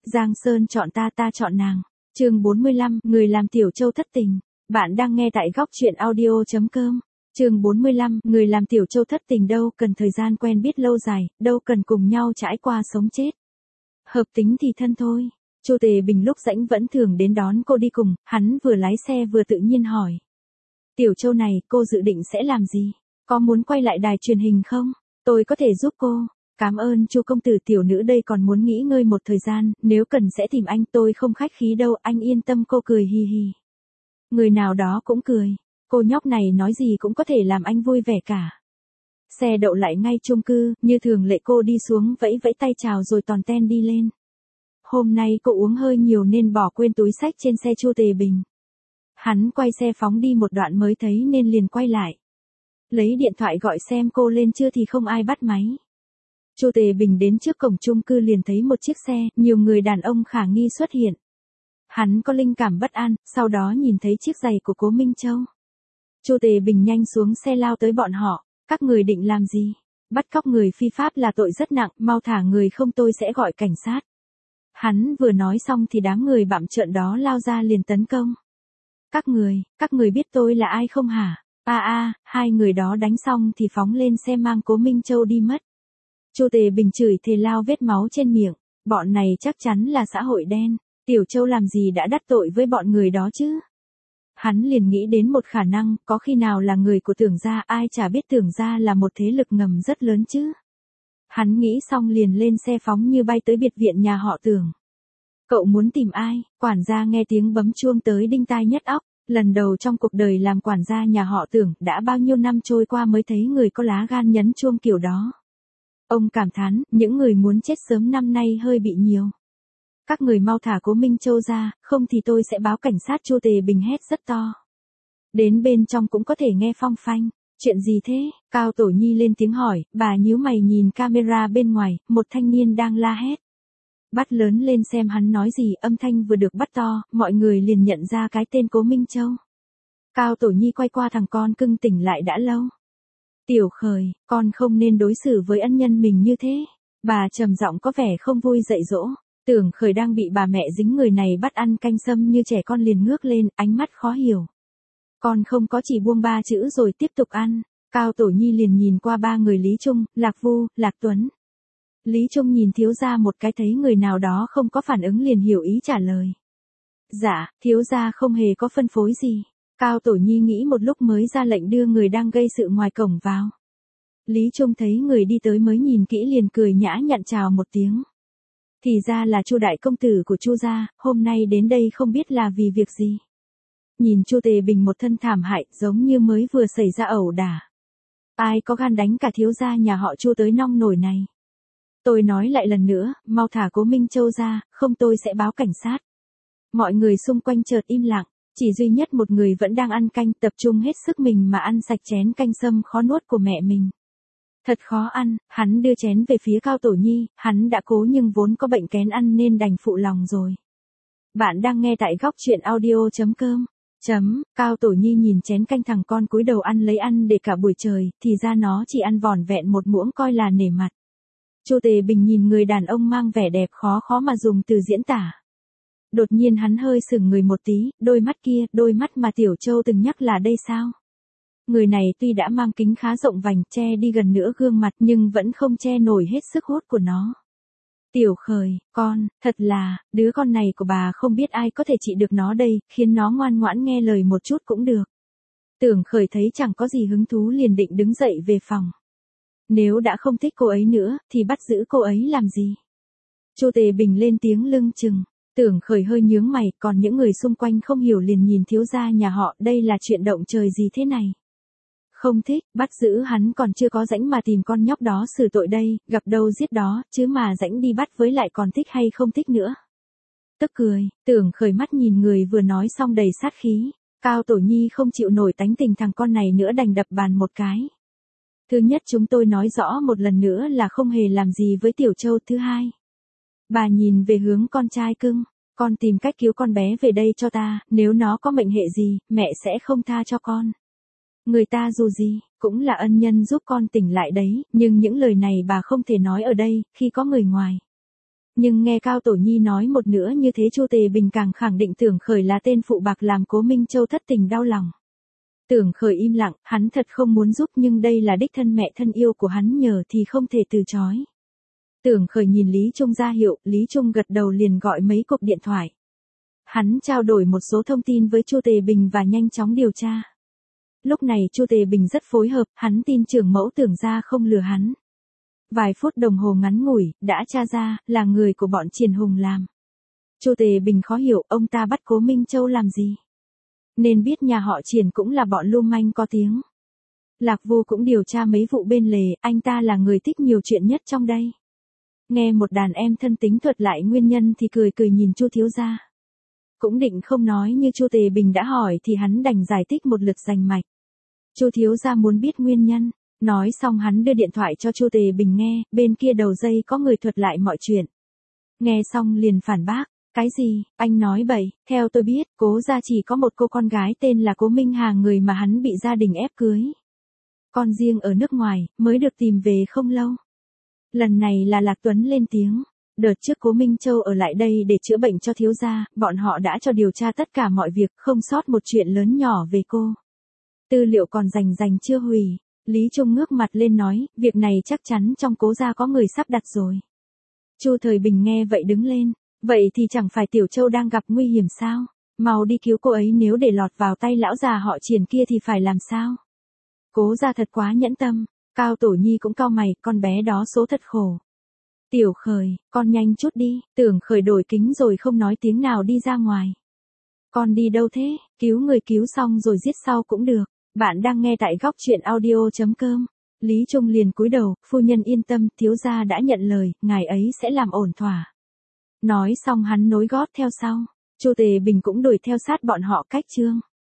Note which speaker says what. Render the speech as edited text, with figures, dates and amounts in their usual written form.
Speaker 1: Giang Sơn chọn ta, ta chọn nàng. Chương 45, người làm Tiểu Châu thất tình. Bạn đang nghe tại góc truyện audio.com. Chương 45, người làm Tiểu Châu thất tình đâu cần thời gian quen biết lâu dài, đâu cần cùng nhau trải qua sống chết. Hợp tính thì thân thôi. Chu Tề Bình lúc rảnh vẫn thường đến đón cô đi cùng, hắn vừa lái xe vừa tự nhiên hỏi. Tiểu Châu này, cô dự định sẽ làm gì? Có muốn quay lại đài truyền hình không? Tôi có thể giúp cô. Cảm ơn Chu công tử, tiểu nữ đây còn muốn nghỉ ngơi một thời gian, nếu cần sẽ tìm anh, tôi không khách khí đâu, anh yên tâm. Cô cười hì hì. Người nào đó cũng cười. Cô nhóc này nói gì cũng có thể làm anh vui vẻ cả. Xe đậu lại ngay chung cư, như thường lệ cô đi xuống vẫy vẫy tay chào rồi tòn ten đi lên. Hôm nay cô uống hơi nhiều nên bỏ quên túi xách trên xe Chu Tề Bình. Hắn quay xe phóng đi một đoạn mới thấy nên liền quay lại. Lấy điện thoại gọi xem cô lên chưa thì không ai bắt máy. Chu Tề Bình đến trước cổng chung cư liền thấy một chiếc xe, nhiều người đàn ông khả nghi xuất hiện. Hắn có linh cảm bất an, sau đó nhìn thấy chiếc giày của Cố Minh Châu. Chu Tề Bình nhanh xuống xe lao tới bọn họ. Các người định làm gì? Bắt cóc người phi pháp là tội rất nặng, mau thả người không tôi sẽ gọi cảnh sát. Hắn vừa nói xong thì đám người bặm trợn đó lao ra liền tấn công. Các người biết tôi là ai không hả? Hai người đó đánh xong thì phóng lên xe mang Cố Minh Châu đi mất. Chu Tề Bình chửi thề lao vết máu trên miệng, bọn này chắc chắn là xã hội đen, Tiểu Châu làm gì đã đắc tội với bọn người đó chứ? Hắn liền nghĩ đến một khả năng, có khi nào là người của Tưởng gia, ai chả biết Tưởng gia là một thế lực ngầm rất lớn chứ. Hắn nghĩ xong liền lên xe phóng như bay tới biệt viện nhà họ Tưởng. Cậu muốn tìm ai? Quản gia nghe tiếng bấm chuông tới đinh tai nhức óc, lần đầu trong cuộc đời làm quản gia nhà họ Tưởng, đã bao nhiêu năm trôi qua mới thấy người có lá gan nhấn chuông kiểu đó. Ông cảm thán, những người muốn chết sớm năm nay hơi bị nhiều. Các người mau thả Cố Minh Châu ra, không thì tôi sẽ báo cảnh sát. Chu Tề Bình hét rất to. Đến bên trong cũng có thể nghe phong phanh. Chuyện gì thế? Cao Tổ Nhi lên tiếng hỏi, bà nhíu mày nhìn camera bên ngoài, một thanh niên đang la hét. Bắt lớn lên xem hắn nói gì, âm thanh vừa được bắt to, mọi người liền nhận ra cái tên Cố Minh Châu. Cao Tổ Nhi quay qua thằng con cưng tỉnh lại đã lâu. Tiểu Khởi, con không nên đối xử với ân nhân mình như thế. Bà trầm giọng có vẻ không vui dạy dỗ. Tưởng Khởi đang bị bà mẹ dính người này bắt ăn canh sâm như trẻ con liền ngước lên, ánh mắt khó hiểu. Con không có, chỉ buông 3 chữ rồi tiếp tục ăn. Cao Tổ Nhi liền nhìn qua 3 người Lý Trung, Lạc Vu, Lạc Tuấn. Lý Trung nhìn thiếu gia một cái thấy người nào đó không có phản ứng liền hiểu ý trả lời. Dạ, thiếu gia không hề có phân phối gì. Cao Tổ Nhi nghĩ một lúc mới ra lệnh đưa người đang gây sự ngoài cổng vào. Lý Trung thấy người đi tới mới nhìn kỹ liền cười nhã nhặn chào một tiếng. Thì ra là Chu đại công tử của Chu gia, hôm nay đến đây không biết là vì việc gì. Nhìn Chu Tề Bình một thân thảm hại, giống như mới vừa xảy ra ẩu đả. Ai có gan đánh cả thiếu gia nhà họ Chu tới nong nổi này. Tôi nói lại lần nữa, mau thả Cố Minh Châu ra, không tôi sẽ báo cảnh sát. Mọi người xung quanh chợt im lặng, chỉ duy nhất một người vẫn đang ăn canh, tập trung hết sức mình mà ăn sạch chén canh sâm khó nuốt của mẹ mình. Thật khó ăn, hắn đưa chén về phía Cao Tổ Nhi, hắn đã cố nhưng vốn có bệnh kén ăn nên đành phụ lòng rồi. Bạn đang nghe tại góc truyện audio.com. Cao Tổ Nhi nhìn chén canh thằng con cúi đầu ăn lấy ăn để cả buổi trời, thì ra nó chỉ ăn vỏn vẹn một muỗng coi là nể mặt. Chu Tề Bình nhìn người đàn ông mang vẻ đẹp khó mà dùng từ diễn tả. Đột nhiên hắn hơi sững người một tí, đôi mắt kia, đôi mắt mà Tiểu Châu từng nhắc là đây sao? Người này tuy đã mang kính khá rộng vành che đi gần nửa gương mặt nhưng vẫn không che nổi hết sức hút của nó. Tiểu Khởi, con, thật là, đứa con này của bà không biết ai có thể trị được nó đây, khiến nó ngoan ngoãn nghe lời một chút cũng được. Tưởng Khởi thấy chẳng có gì hứng thú liền định đứng dậy về phòng. Nếu đã không thích cô ấy nữa, thì bắt giữ cô ấy làm gì? Chu Tề Bình lên tiếng lưng chừng. Tưởng Khởi hơi nhướng mày, còn những người xung quanh không hiểu liền nhìn thiếu gia nhà họ, đây là chuyện động trời gì thế này? Không thích, bắt giữ hắn còn chưa có rảnh mà tìm con nhóc đó xử tội đây, gặp đâu giết đó, chứ mà rảnh đi bắt với lại còn thích hay không thích nữa. Tức cười, Tưởng Khởi mắt nhìn người vừa nói xong đầy sát khí. Cao Tổ Nhi không chịu nổi tánh tình thằng con này nữa đành đập bàn một cái. Thứ nhất chúng tôi nói rõ một lần nữa là không hề làm gì với Tiểu Châu. Thứ hai, bà nhìn về hướng con trai cưng, con tìm cách cứu con bé về đây cho ta, nếu nó có mệnh hệ gì, mẹ sẽ không tha cho con. Người ta dù gì, cũng là ân nhân giúp con tỉnh lại đấy, nhưng những lời này bà không thể nói ở đây, khi có người ngoài. Nhưng nghe Cao Tổ Nhi nói một nữa như thế Chu Tề Bình càng khẳng định Tưởng Khởi là tên phụ bạc làm Cố Minh Châu thất tình đau lòng. Tưởng Khởi im lặng, hắn thật không muốn giúp nhưng đây là đích thân mẹ thân yêu của hắn nhờ thì không thể từ chối. Tưởng Khởi nhìn Lý Trung ra hiệu, Lý Trung gật đầu liền gọi mấy cuộc điện thoại. Hắn trao đổi một số thông tin với Chu Tề Bình và nhanh chóng điều tra. Lúc này Chu Tề Bình rất phối hợp, hắn tin trưởng mẫu Tưởng gia không lừa hắn. Vài phút đồng hồ ngắn ngủi, đã tra ra, là người của bọn Triển Hùng làm. Chu Tề Bình khó hiểu, ông ta bắt Cố Minh Châu làm gì? Nên biết nhà họ Triển cũng là bọn lưu manh có tiếng. Lạc Vu cũng điều tra mấy vụ bên lề, anh ta là người thích nhiều chuyện nhất trong đây. Nghe một đàn em thân tính thuật lại nguyên nhân thì cười cười nhìn Chu thiếu gia. Cũng định không nói như Chu Tề Bình đã hỏi thì hắn đành giải thích một lượt rành mạch. Chu thiếu gia muốn biết nguyên nhân, nói xong hắn đưa điện thoại cho Chu Tề Bình nghe, bên kia đầu dây có người thuật lại mọi chuyện. Nghe xong liền phản bác, cái gì, anh nói bậy, theo tôi biết, Cố gia chỉ có một cô con gái tên là Cố Minh Hà người mà hắn bị gia đình ép cưới. Con riêng ở nước ngoài, mới được tìm về không lâu. Lần này là Lạc Tuấn lên tiếng. Đợt trước Cố Minh Châu ở lại đây để chữa bệnh cho thiếu gia, bọn họ đã cho điều tra tất cả mọi việc, không sót một chuyện lớn nhỏ về cô. Tư liệu còn dành chưa hủy. Lý Trung ngước mặt lên nói, việc này chắc chắn trong Cố gia có người sắp đặt rồi. Chu Thời Bình nghe vậy đứng lên, vậy thì chẳng phải Tiểu Châu đang gặp nguy hiểm sao? Mau đi cứu cô ấy, nếu để lọt vào tay lão già họ Triển kia thì phải làm sao? Cố gia thật quá nhẫn tâm. Cao Tổ Nhi cũng cau mày, con bé đó số thật khổ. Tiểu Khởi, con nhanh chút đi, Tưởng Khởi đổi kính rồi không nói tiếng nào đi ra ngoài. Con đi đâu thế, cứu người cứu xong rồi giết sau cũng được. Bạn đang nghe tại góc truyện audio.com. Lý Trung liền cúi đầu, phu nhân yên tâm, thiếu gia đã nhận lời, ngài ấy sẽ làm ổn thỏa. Nói xong hắn nối gót theo sau. Chu Tề Bình cũng đuổi theo sát bọn họ cách trương.